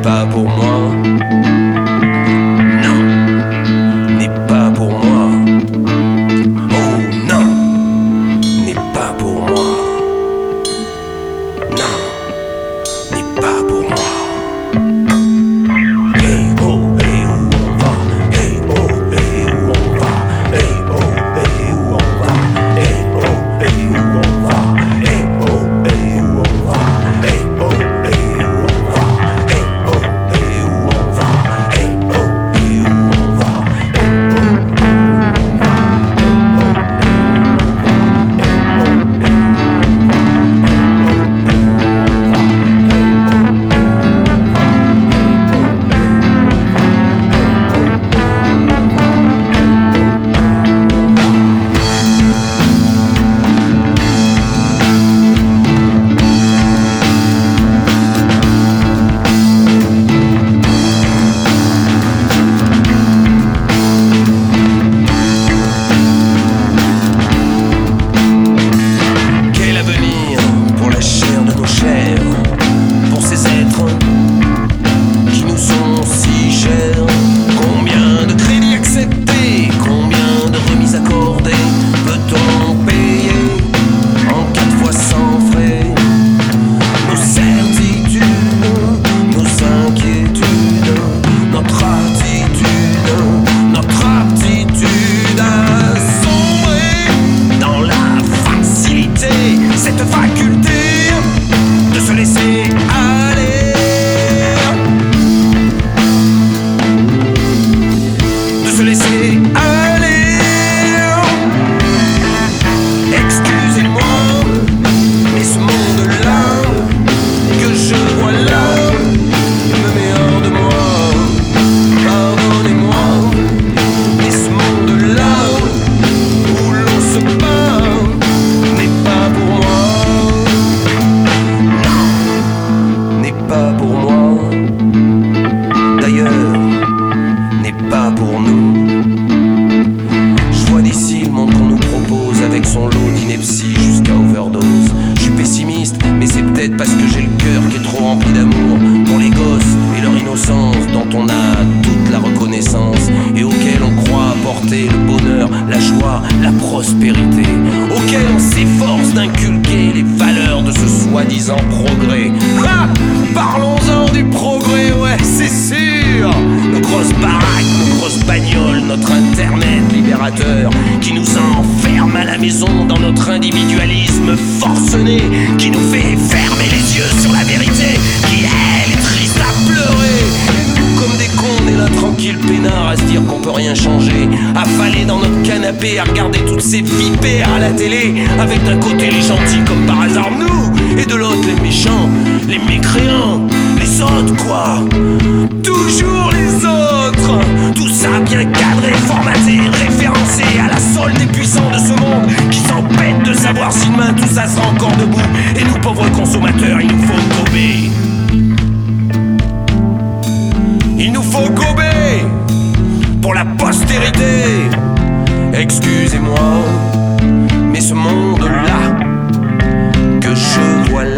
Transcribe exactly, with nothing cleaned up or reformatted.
pas pour moi. Non, n'est pas pour moi. Oh non, n'est pas pour moi. Non, n'est pas pour moi. Hey oh, hey où on va? Hey oh, hey où on va? Hey oh, hey où on va? Hey oh, hey où on va? Hey oh, hey où on va? Hey oh, hey où on va? Hey oh, hey où on va? Hey oh, hey où on va? Quel avenir pour la chair de nos chairs, pour ces êtres qui nous sont si chers? Combien de crédits acceptés, combien de remises accordées peut-on payer en quatre fois sans frais? Nos certitudes, nos inquiétudes, notre attitude, notre aptitude à sombrer dans la facilité, cette faculté de se laisser aller, de se laisser aller. Excusez-moi, mais ce monde-là que je vois là me met hors de moi. Pardonnez-moi, mais ce monde-là où l'on se bat n'est pas pour moi. Non, n'est pas pour moi. D'ailleurs, n'est pas pour nous. Je vois d'ici le monde qu'on nous propose avec son lot d'ineptie jusqu'à overdose. Je suis pessimiste, mais c'est peut-être parce que j'ai le cœur qui est trop rempli d'amour pour les gosses et leur innocence dont on a toute la reconnaissance et auxquels on croit apporter le bonheur, la joie, la prospérité, auxquels on s'efforce d'inculquer les valeurs de ce soi-disant progrès. Ah, parlons-en du progrès, ouais, c'est sûr. Nos grosses baraques, nos grosses bagnoles, notre internet libérateur qui nous enferme à la maison dans notre individualisme forcené, qui nous fait fermer les yeux sur la vérité, qui elle est triste à pleurer. Et nous, comme des cons, on est là tranquille peinard à se dire qu'on peut rien changer, affalés dans notre canapé à regarder toutes ces vipères à la télé, avec d'un côté les gentils comme par hasard nous, et de l'autre les méchants, les mécréants, les autres quoi. Toujours les autres. Tout ça bien cadré, formaté, référencé à la solde des puissants de ce monde qui s'empêtent de savoir si demain tout ça sera encore debout. Et nous pauvres consommateurs, il nous faut gober. Il nous faut gober pour la postérité. Excusez-moi, mais ce monde-là que je vois là